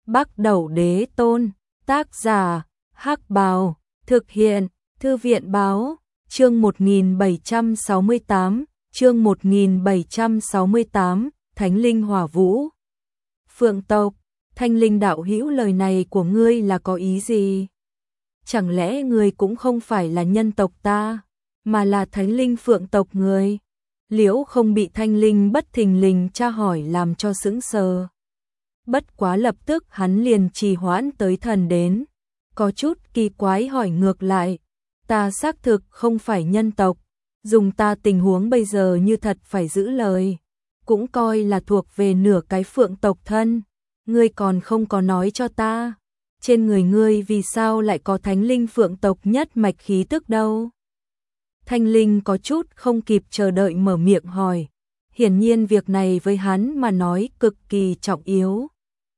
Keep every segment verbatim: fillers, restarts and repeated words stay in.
Bắc Đẩu Đế Tôn, tác giả, Hắc Bào, thực hiện, Thư viện báo, chương một nghìn bảy trăm sáu mươi tám, chương một nghìn bảy trăm sáu mươi tám, Thánh Linh Hỏa Vũ. Phượng tộc, Thanh Linh đạo hữu, lời này của ngươi là có ý gì? Chẳng lẽ ngươi cũng không phải là nhân tộc ta, mà là Thánh Linh Phượng tộc người? Liễu Không bị Thanh Linh bất thình lình tra hỏi làm cho sững sờ. Bất quá lập tức hắn liền trì hoãn tới thần đến, có chút kỳ quái hỏi ngược lại, ta xác thực không phải nhân tộc, dùng ta tình huống bây giờ như thật phải giữ lời, cũng coi là thuộc về nửa cái phượng tộc thân, ngươi còn không có nói cho ta, trên người ngươi vì sao lại có Thánh Linh Phượng tộc nhất mạch khí tức đâu? Thanh Linh có chút không kịp chờ đợi mở miệng hỏi, hiển nhiên việc này với hắn mà nói cực kỳ trọng yếu.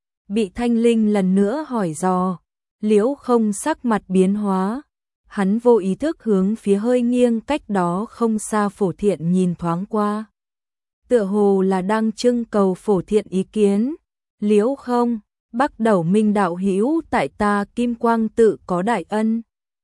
Bị Thanh Linh lần nữa hỏi dò, Liễu Không sắc mặt biến hóa, hắn vô ý thức hướng phía hơi nghiêng cách đó không xa Phổ Thiện nhìn thoáng qua. Tựa hồ là đang trưng cầu Phổ Thiện ý kiến. Liễu Không, Bắc Đẩu Minh đạo hữu, tại ta Kim Quang tự có đại ân.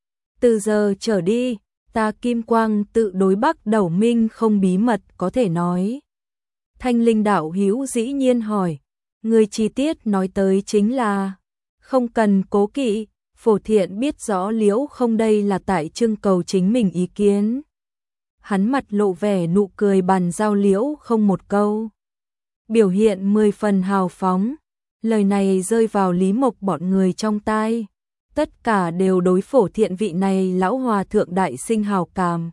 Từ giờ trở đi, ta Kim Quang tự đối Bắc Đẩu Minh không bí mật có thể nói. Thanh Linh đạo hữu dĩ nhiên hỏi, người chi tiết nói tới chính là, không cần cố kỵ. Phổ Thiện biết rõ Liễu Không đây là tại trưng cầu chính mình ý kiến. Hắn mặt lộ vẻ nụ cười bàn giao Liễu Không một câu. Biểu hiện mười phần hào phóng, lời này rơi vào Lý Mộc bọn người trong tai. Tất cả đều đối Phổ Thiện vị này lão hòa thượng đại sinh hào cảm.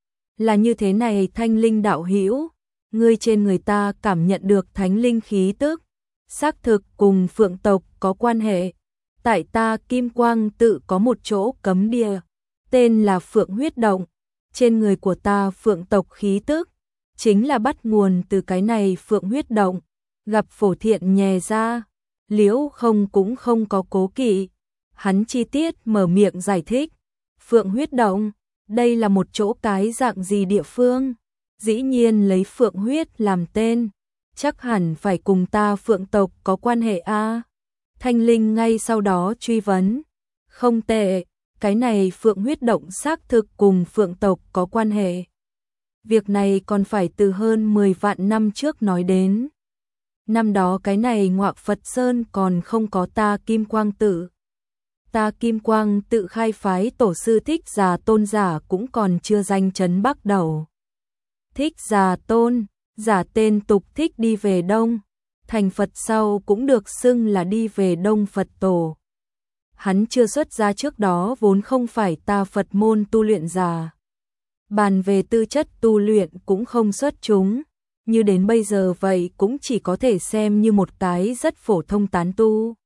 Là như thế này Thanh Linh đạo hữu, ngươi trên người ta cảm nhận được thánh linh khí tức, xác thực cùng Phượng tộc có quan hệ. Tại ta Kim Quang tự có một chỗ cấm địa, tên là Phượng huyết động, trên người của ta Phượng tộc khí tức, chính là bắt nguồn từ cái này Phượng huyết động. Gặp Phổ Thiện nhè ra, Liễu Không cũng không có cố kỵ, hắn chi tiết mở miệng giải thích. Phượng huyết động, đây là một chỗ cái dạng gì địa phương? Dĩ nhiên lấy Phượng huyết làm tên, chắc hẳn phải cùng ta Phượng tộc có quan hệ a. Thanh Linh ngay sau đó truy vấn, không tệ, cái này Phượng huyết động xác thực cùng Phượng tộc có quan hệ. Việc này còn phải từ hơn mười vạn năm trước nói đến. Năm đó cái này Ngọa Phật Sơn còn không có ta Kim Quang tự. Ta Kim Quang tự khai phái tổ sư Thích Già Tôn giả cũng còn chưa danh chấn Bắc Đẩu. Thích Già Tôn, giả tên tục thích đi về Đông, thành Phật sau cũng được xưng là đi về Đông Phật Tổ. Hắn chưa xuất gia trước đó vốn không phải ta Phật môn tu luyện giả. Bàn về tư chất tu luyện cũng không xuất chúng, như đến bây giờ vậy cũng chỉ có thể xem như một cái rất phổ thông tán tu.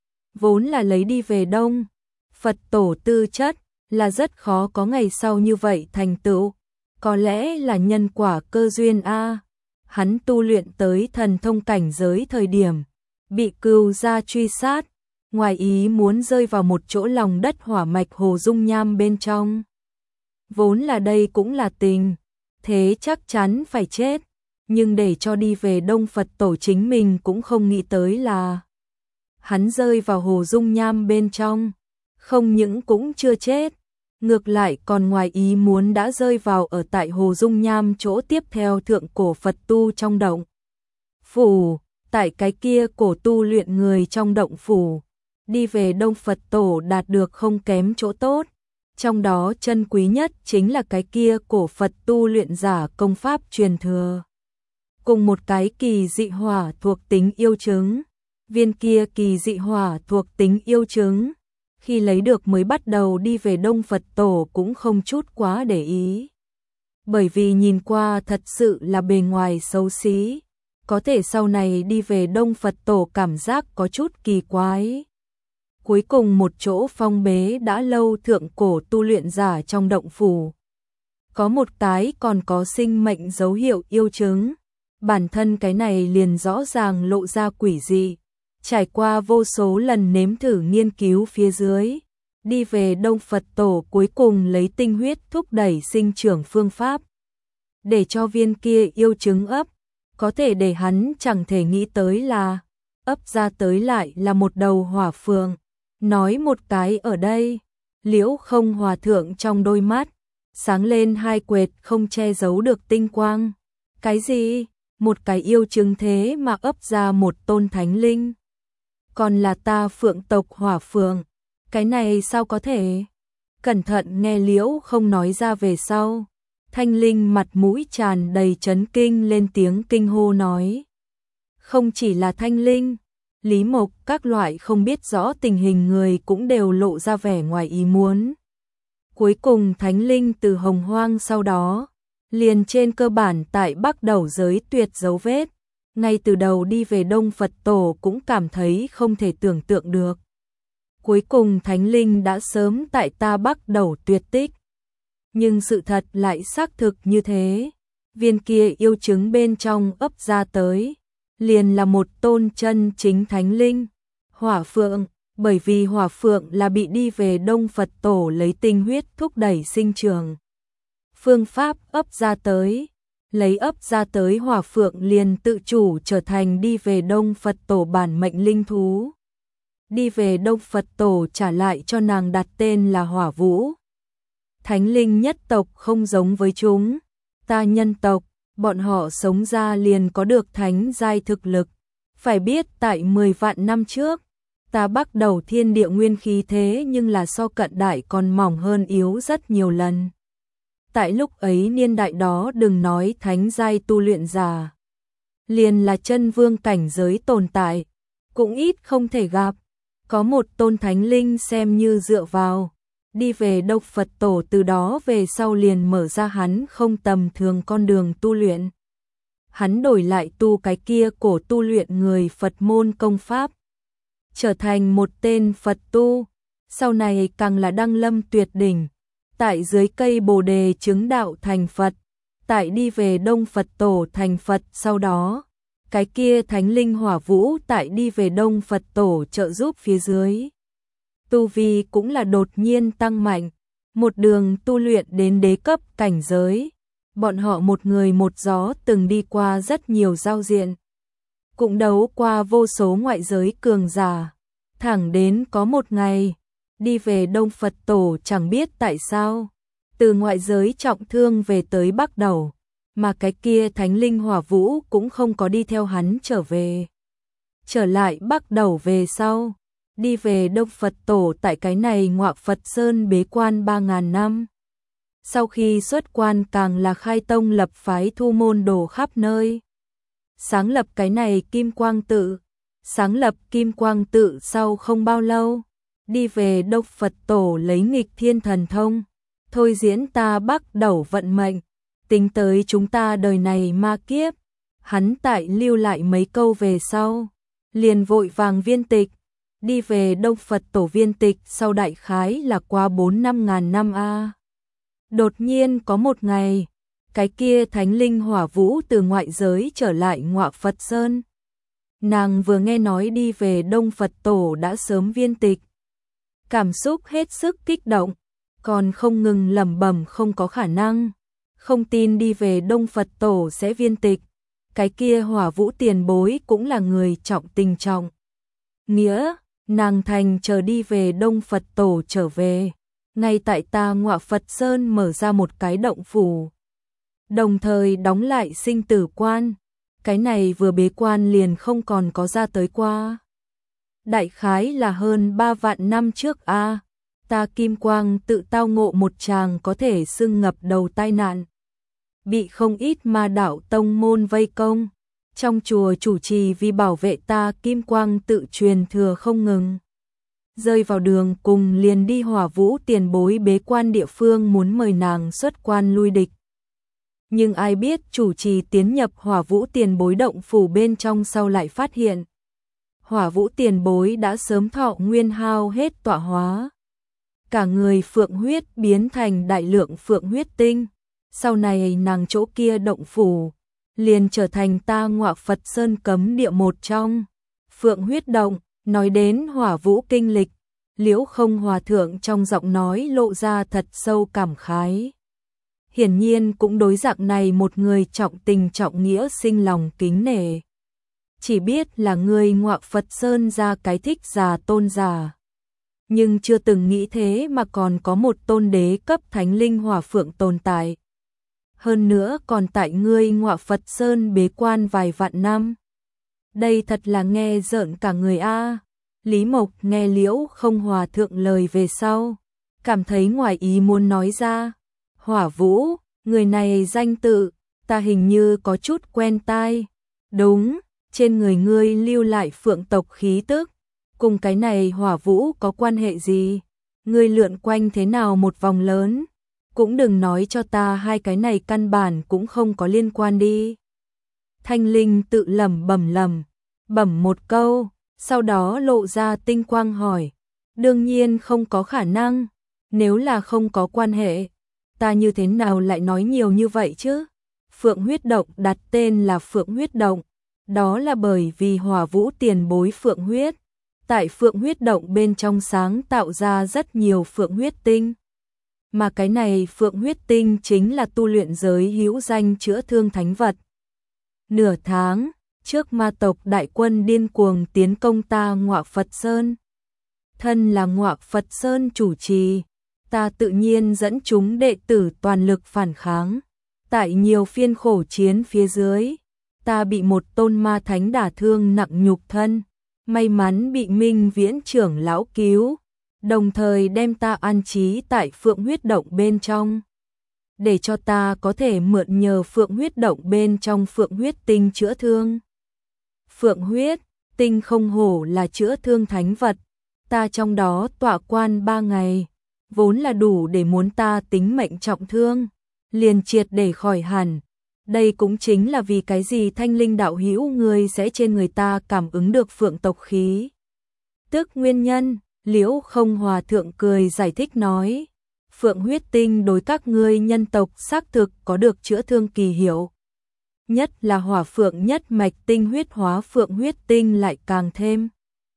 Vốn là lấy đi về Đông Phật Tổ tư chất, là rất khó có ngày sau như vậy thành tựu, có lẽ là nhân quả cơ duyên a. Hắn tu luyện tới thần thông cảnh giới thời điểm, bị cừu gia truy sát, ngoài ý muốn rơi vào một chỗ lòng đất hỏa mạch hồ dung nham bên trong. Vốn là đây cũng là tình, thế chắc chắn phải chết, nhưng để cho đi về Đông Phật Tổ chính mình cũng không nghĩ tới là hắn rơi vào hồ dung nham bên trong, không những cũng chưa chết, ngược lại còn ngoài ý muốn đã rơi vào ở tại hồ dung nham chỗ tiếp theo thượng cổ Phật tu trong động phủ. Tại cái kia cổ tu luyện người trong động phủ, đi về Đông Phật Tổ đạt được không kém chỗ tốt, trong đó chân quý nhất chính là cái kia cổ Phật tu luyện giả công pháp truyền thừa, cùng một cái kỳ dị hỏa thuộc tính yêu chứng. Viên kia kỳ dị hỏa thuộc tính yêu chứng, khi lấy được mới bắt đầu đi về Đông Phật Tổ cũng không chút quá để ý. Bởi vì nhìn qua thật sự là bề ngoài xấu xí, có thể sau này đi về Đông Phật Tổ cảm giác có chút kỳ quái. Cuối cùng một chỗ phong bế đã lâu thượng cổ tu luyện giả trong động phủ, có một cái còn có sinh mệnh dấu hiệu yêu chứng, bản thân cái này liền rõ ràng lộ ra quỷ dị. Trải qua vô số lần nếm thử nghiên cứu phía dưới, đi về Đông Phật Tổ cuối cùng lấy tinh huyết thúc đẩy sinh trưởng phương pháp, để cho viên kia yêu chứng ấp, có thể để hắn chẳng thể nghĩ tới là ấp ra tới lại là một đầu hỏa phượng. Nói một cái ở đây, Liễu Không Hòa thượng trong đôi mắt sáng lên hai quệt không che giấu được tinh quang. Cái gì? Một cái yêu chứng thế mà ấp ra một tôn thánh linh? Còn là ta phượng tộc hỏa phượng, cái này sao có thể? Cẩn thận nghe Liễu Không nói ra về sau, Thanh Linh mặt mũi tràn đầy chấn kinh lên tiếng kinh hô nói. Không chỉ là Thanh Linh, Lý Mộc các loại không biết rõ tình hình người cũng đều lộ ra vẻ ngoài ý muốn. Cuối cùng Thánh Linh từ Hồng Hoang sau đó, liền trên cơ bản tại Bắc Đầu giới tuyệt dấu vết, ngay từ đầu đi về Đông Phật Tổ cũng cảm thấy không thể tưởng tượng được. Cuối cùng Thánh Linh đã sớm tại ta Bắc Đầu tuyệt tích. Nhưng sự thật lại xác thực như thế, viên kia yêu chứng bên trong ấp ra tới, liền là một tôn chân chính Thánh Linh, hỏa phượng, bởi vì hỏa phượng là bị đi về Đông Phật Tổ lấy tinh huyết thúc đẩy sinh trường. Phương pháp ấp ra tới, lấy ấp ra tới hỏa phượng liền tự chủ trở thành đi về Đông Phật Tổ bản mệnh linh thú. Đi về Đông Phật Tổ trả lại cho nàng đặt tên là Hỏa Vũ. Thánh linh nhất tộc không giống với chúng, ta nhân tộc, bọn họ sống ra liền có được thánh giai thực lực. Phải biết tại mười vạn năm trước, ta Bắc Đầu thiên địa nguyên khí thế nhưng là so cận đại còn mỏng hơn yếu rất nhiều lần. Tại lúc ấy niên đại đó đừng nói thánh giai tu luyện giả, liền là chân vương cảnh giới tồn tại, cũng ít không thể gặp. Có một tôn thánh linh xem như dựa vào, đi về Đông Phật Tổ từ đó về sau liền mở ra hắn không tầm thường con đường tu luyện. Hắn đổi lại tu cái kia cổ tu luyện người Phật môn công pháp, trở thành một tên Phật tu, sau này càng là đăng lâm tuyệt đỉnh, tại dưới cây Bồ đề chứng đạo thành Phật, tại đi về Đông Phật Tổ thành Phật sau đó. Cái kia thánh linh Hỏa Vũ tại đi về Đông Phật Tổ trợ giúp phía dưới, tu vi cũng là đột nhiên tăng mạnh, một đường tu luyện đến đế cấp cảnh giới. Bọn họ một người một gió từng đi qua rất nhiều giao diện, cũng đấu qua vô số ngoại giới cường giả, thẳng đến có một ngày, đi về Đông Phật Tổ chẳng biết tại sao, từ ngoại giới trọng thương về tới Bắc Đầu. Mà cái kia thánh linh Hỏa Vũ cũng không có đi theo hắn trở về. Trở lại Bắc Đầu về sau, đi về Đông Phật Tổ tại cái này Ngọa Phật Sơn bế quan ba ngàn năm. Sau khi xuất quan càng là khai tông lập phái thu môn đồ khắp nơi. Sáng lập cái này Kim Quang Tự, sáng lập Kim Quang Tự sau không bao lâu, đi về Đông Phật Tổ lấy nghịch thiên thần thông, thôi diễn ta Bắc Đầu vận mệnh. Tính tới chúng ta đời này ma kiếp, hắn tại lưu lại mấy câu về sau, liền vội vàng viên tịch, đi về Đông Phật Tổ viên tịch sau đại khái là qua bốn năm ngàn năm a. Đột nhiên có một ngày, cái kia thánh linh Hỏa Vũ từ ngoại giới trở lại Ngọa Phật Sơn. Nàng vừa nghe nói đi về Đông Phật Tổ đã sớm viên tịch, cảm xúc hết sức kích động, còn không ngừng lẩm bẩm không có khả năng. Không tin đi về Đông Phật Tổ sẽ viên tịch, cái kia Hỏa Vũ tiền bối cũng là người trọng tình trọng nghĩa, nàng thành chờ đi về Đông Phật Tổ trở về, ngay tại ta Ngọa Phật Sơn mở ra một cái động phủ, đồng thời đóng lại sinh tử quan, cái này vừa bế quan liền không còn có ra tới qua. Đại khái là hơn ba vạn năm trước a. À. Ta Kim Quang Tự tao ngộ một chàng có thể xưng ngập đầu tai nạn, bị không ít ma đạo tông môn vây công, trong chùa chủ trì vì bảo vệ ta Kim Quang Tự truyền thừa không ngừng, rơi vào đường cùng liền đi Hỏa Vũ tiền bối bế quan địa phương muốn mời nàng xuất quan lui địch. Nhưng ai biết chủ trì tiến nhập Hỏa Vũ tiền bối động phủ bên trong sau lại phát hiện, Hỏa Vũ tiền bối đã sớm thọ nguyên hao hết tọa hóa. Cả người phượng huyết biến thành đại lượng phượng huyết tinh, sau này nàng chỗ kia động phủ, liền trở thành ta Ngọa Phật Sơn cấm địa một trong. Phượng huyết động, nói đến Hỏa Vũ kinh lịch, Liễu Không Hòa thượng trong giọng nói lộ ra thật sâu cảm khái. Hiển nhiên cũng đối dạng này một người trọng tình trọng nghĩa sinh lòng kính nể. chỉ biết là ngươi Ngọa Phật Sơn ra cái thích già tôn giả. Nhưng chưa từng nghĩ thế mà còn có một tôn đế cấp thánh linh hỏa phượng tồn tại. Hơn nữa còn tại ngươi Ngọa Phật Sơn bế quan vài vạn năm. Đây thật là nghe rợn cả người a. Lý Mộc nghe Liễu Không Hòa thượng lời về sau, cảm thấy ngoài ý muốn nói ra. Hỏa Vũ, người này danh tự, ta hình như có chút quen tai. Đúng, trên người ngươi lưu lại phượng tộc khí tức. Cùng cái này Hỏa Vũ có quan hệ gì? Ngươi lượn quanh thế nào một vòng lớn? Cũng đừng nói cho ta hai cái này căn bản cũng không có liên quan đi. Thanh Linh tự lẩm bẩm lẩm, bẩm một câu, sau đó lộ ra tinh quang hỏi. Đương nhiên không có khả năng, nếu là không có quan hệ, ta như thế nào lại nói nhiều như vậy chứ? Phượng huyết động đặt tên là Phượng huyết động, đó là bởi vì Hỏa Vũ tiền bối Phượng huyết. Tại Phượng huyết động bên trong sáng tạo ra rất nhiều Phượng huyết tinh. Mà cái này Phượng huyết tinh chính là tu luyện giới hữu danh chữa thương thánh vật. Nửa tháng trước ma tộc đại quân điên cuồng tiến công ta Ngọa Phật Sơn. Thân là Ngọa Phật Sơn chủ trì, ta tự nhiên dẫn chúng đệ tử toàn lực phản kháng. Tại nhiều phiên khổ chiến phía dưới, ta bị một tôn ma thánh đả thương nặng nhục thân. May mắn bị Minh Viễn trưởng lão cứu, đồng thời đem ta an trí tại Phượng huyết động bên trong, để cho ta có thể mượn nhờ Phượng huyết động bên trong Phượng huyết tinh chữa thương. Phượng huyết tinh không hổ là chữa thương thánh vật, ta trong đó tọa quan ba ngày, vốn là đủ để muốn ta tính mệnh trọng thương, liền triệt để khỏi hẳn. Đây cũng chính là vì cái gì Thanh Linh đạo hữu người sẽ trên người ta cảm ứng được phượng tộc khí. Tức nguyên nhân, Liễu Không Hòa thượng cười giải thích nói, phượng huyết tinh đối các ngươi nhân tộc xác thực có được chữa thương kỳ hiệu. Nhất là hỏa phượng nhất mạch tinh huyết hóa phượng huyết tinh lại càng thêm.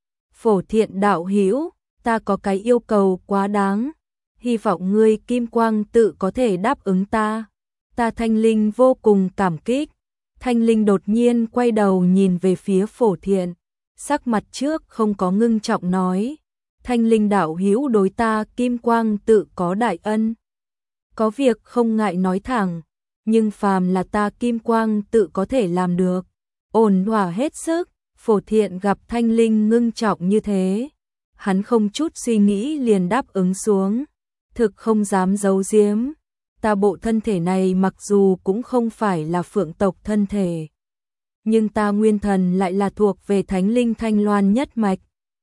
Phổ Thiện đạo hữu, ta có cái yêu cầu quá đáng, hy vọng ngươi kim quang tự có thể đáp ứng ta. Ta Thanh Linh vô cùng cảm kích. Thanh Linh đột nhiên quay đầu nhìn về phía Phổ Thiện, sắc mặt trước không có ngưng trọng nói, Thanh Linh đạo hữu đối ta kim quang tự có đại ân. Có việc không ngại nói thẳng, nhưng phàm là ta kim quang tự có thể làm được. Ổn hòa hết sức, Phổ Thiện gặp Thanh Linh ngưng trọng như thế, hắn không chút suy nghĩ liền đáp ứng xuống, thực không dám giấu giếm. Ta bộ thân thể này mặc dù cũng không phải là phượng tộc thân thể, nhưng ta nguyên thần lại là thuộc về Thánh Linh Thanh Loan nhất mạch.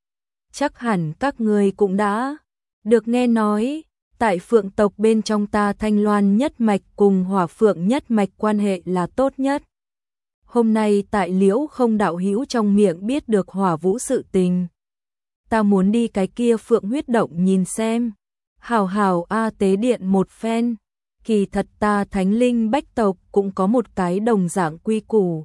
Chắc hẳn các người cũng đã được nghe nói, tại phượng tộc bên trong ta Thanh Loan nhất mạch cùng hỏa phượng nhất mạch quan hệ là tốt nhất. Hôm nay tại Liễu Không đạo hữu trong miệng biết được Hỏa Vũ sự tình, ta muốn đi cái kia phượng huyết động nhìn xem, hào hào a tế điện một phen. Kỳ thật ta Thánh Linh bách tộc cũng có một cái đồng dạng quy củ.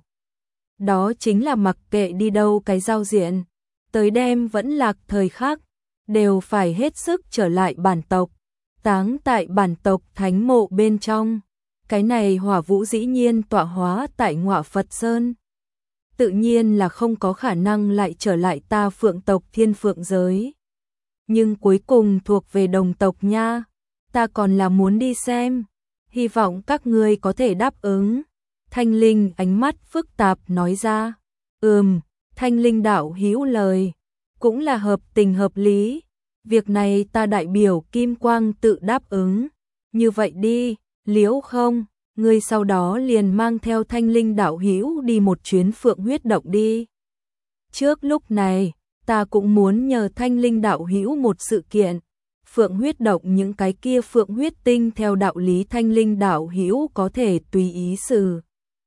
Đó chính là mặc kệ đi đâu cái giao diện, tới đêm vẫn lạc thời khắc, đều phải hết sức trở lại bản tộc, táng tại bản tộc thánh mộ bên trong. Cái này Hỏa Vũ dĩ nhiên tọa hóa tại Ngọa Phật Sơn, tự nhiên là không có khả năng lại trở lại ta phượng tộc thiên phượng giới. Nhưng cuối cùng thuộc về đồng tộc nha, ta còn là muốn đi xem, hy vọng các ngươi có thể đáp ứng. Thanh Linh ánh mắt phức tạp nói ra, ừm, Thanh Linh đạo hữu lời, cũng là hợp tình hợp lý, việc này ta đại biểu Kim Quang tự đáp ứng. Như vậy đi, Liễu Không, ngươi sau đó liền mang theo Thanh Linh đạo hữu đi một chuyến phượng huyết động đi. Trước lúc này, ta cũng muốn nhờ Thanh Linh đạo hữu một sự kiện. Phượng huyết động những cái kia phượng huyết tinh theo đạo lý Thanh Linh đạo hữu có thể tùy ý xử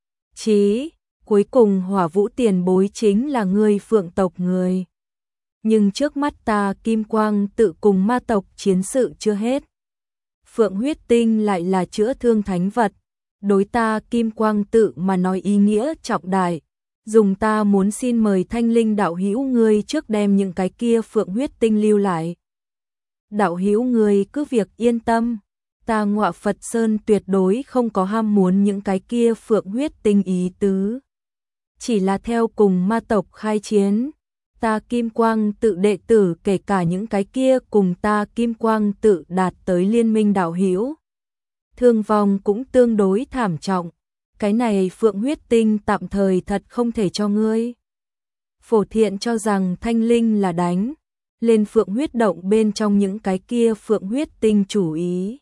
trí. Cuối cùng Hỏa Vũ tiền bối chính là người phượng tộc người. Nhưng trước mắt ta Kim Quang tự cùng ma tộc chiến sự chưa hết. Phượng huyết tinh lại là chữa thương thánh vật. Đối ta Kim Quang tự mà nói ý nghĩa trọng đại. Dùng ta muốn xin mời Thanh Linh đạo hữu ngươi trước đem những cái kia phượng huyết tinh lưu lại. Đạo hữu người cứ việc yên tâm, ta Ngọa Phật Sơn tuyệt đối không có ham muốn những cái kia phượng huyết tinh ý tứ. chỉ là theo cùng ma tộc khai chiến. Ta Kim Quang tự đệ tử kể cả những cái kia cùng ta Kim Quang tự đạt tới liên minh đạo hữu, thương vong cũng tương đối thảm trọng. Cái này Phượng huyết tinh tạm thời thật không thể cho ngươi. Phổ Thiện cho rằng Thanh Linh là đánh lên Phượng huyết động bên trong những cái kia Phượng huyết tinh chủ ý.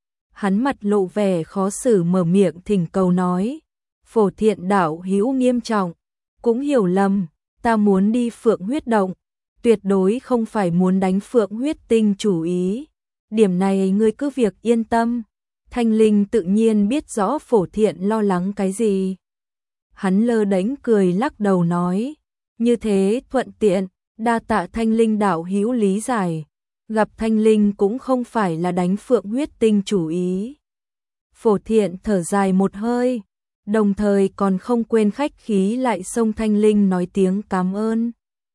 Hắn mặt lộ vẻ khó xử mở miệng thỉnh cầu nói, Phổ Thiện đạo hữu nghiêm trọng, cũng hiểu lầm, ta muốn đi Phượng huyết động, tuyệt đối không phải muốn đánh Phượng huyết tinh chủ ý. Điểm này ngươi cứ việc yên tâm. Thanh Linh tự nhiên biết rõ Phổ Thiện lo lắng cái gì. Hắn lơ đánh cười lắc đầu nói, như thế thuận tiện, đa tạ Thanh Linh đạo hữu lý giải. Gặp Thanh Linh cũng không phải là đánh Phượng huyết tinh chủ ý. Phổ Thiện thở dài một hơi, đồng thời còn không quên khách khí lại xông Thanh Linh nói tiếng cảm ơn.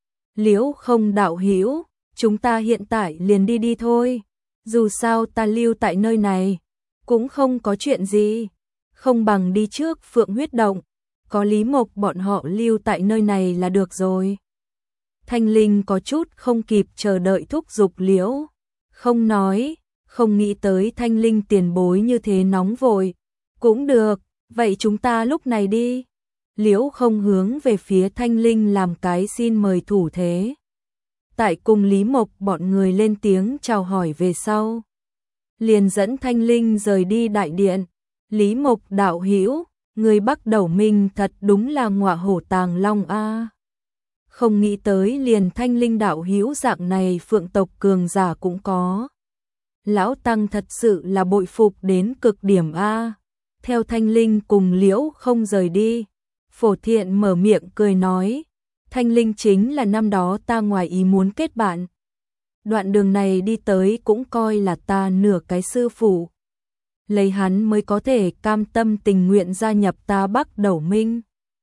Liễu Không đạo hữu, chúng ta hiện tại liền đi đi thôi. Dù sao ta lưu tại nơi này cũng không có chuyện gì, không bằng đi trước Phượng huyết động, có Lý Mộc bọn họ lưu tại nơi này là được rồi. Thanh Linh có chút không kịp chờ đợi thúc giục Liễu Không nói, không nghĩ tới Thanh Linh tiền bối như thế nóng vội. Cũng được, vậy chúng ta lúc này đi. Liễu Không hướng về phía Thanh Linh làm cái xin mời thủ thế. Tại cùng Lý Mộc bọn người lên tiếng chào hỏi về sau, liền dẫn Thanh Linh rời đi đại điện. Lý Mộc đạo hữu, người Bắc Đầu Minh thật đúng là ngọa hổ tàng long a. Không nghĩ tới liền Thanh Linh đạo hữu dạng này Phượng tộc cường giả cũng có. Lão tăng thật sự là bội phục đến cực điểm a. Theo Thanh Linh cùng Liễu Không rời đi, Phổ Thiện mở miệng cười nói, Thanh Linh chính là năm đó ta ngoài ý muốn kết bạn. Đoạn đường này đi tới cũng coi là ta nửa cái sư phụ. Lấy hắn mới có thể cam tâm tình nguyện gia nhập ta Bắc Đầu Minh.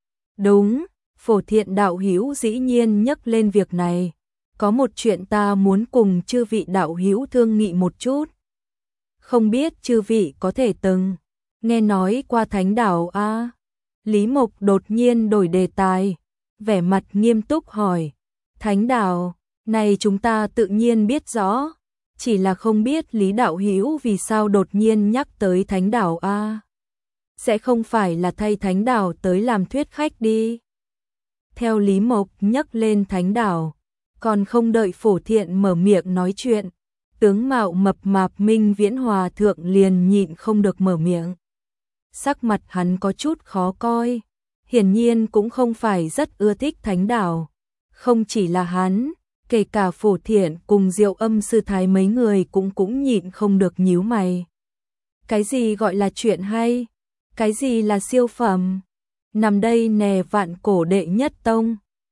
Đúng, Phổ Thiện đạo hữu dĩ nhiên nhắc lên việc này. Có một chuyện ta muốn cùng chư vị đạo hữu thương nghị một chút. Không biết chư vị có thể từng nghe nói qua Thánh Đảo a? À? Lý Mộc đột nhiên đổi đề tài, vẻ mặt nghiêm túc hỏi, Thánh Đảo, này chúng ta tự nhiên biết rõ, chỉ là không biết Lý đạo hữu vì sao đột nhiên nhắc tới Thánh Đảo a? À? Sẽ không phải là thay Thánh Đảo tới làm thuyết khách đi. Theo Lý Mộc nhắc lên Thánh Đảo, còn không đợi Phổ Thiện mở miệng nói chuyện, tướng mạo mập mạp Minh Viễn Hòa thượng liền nhịn không được mở miệng. Sắc mặt hắn có chút khó coi, hiển nhiên cũng không phải rất ưa thích Thánh Đảo. Không chỉ là hắn, kể cả Phổ Thiện cùng Diệu Âm sư thái mấy người cũng cũng nhịn không được nhíu mày. Cái gì gọi là chuyện hay? Cái gì là siêu phẩm? Nằm đây nè vạn cổ đệ nhất tông,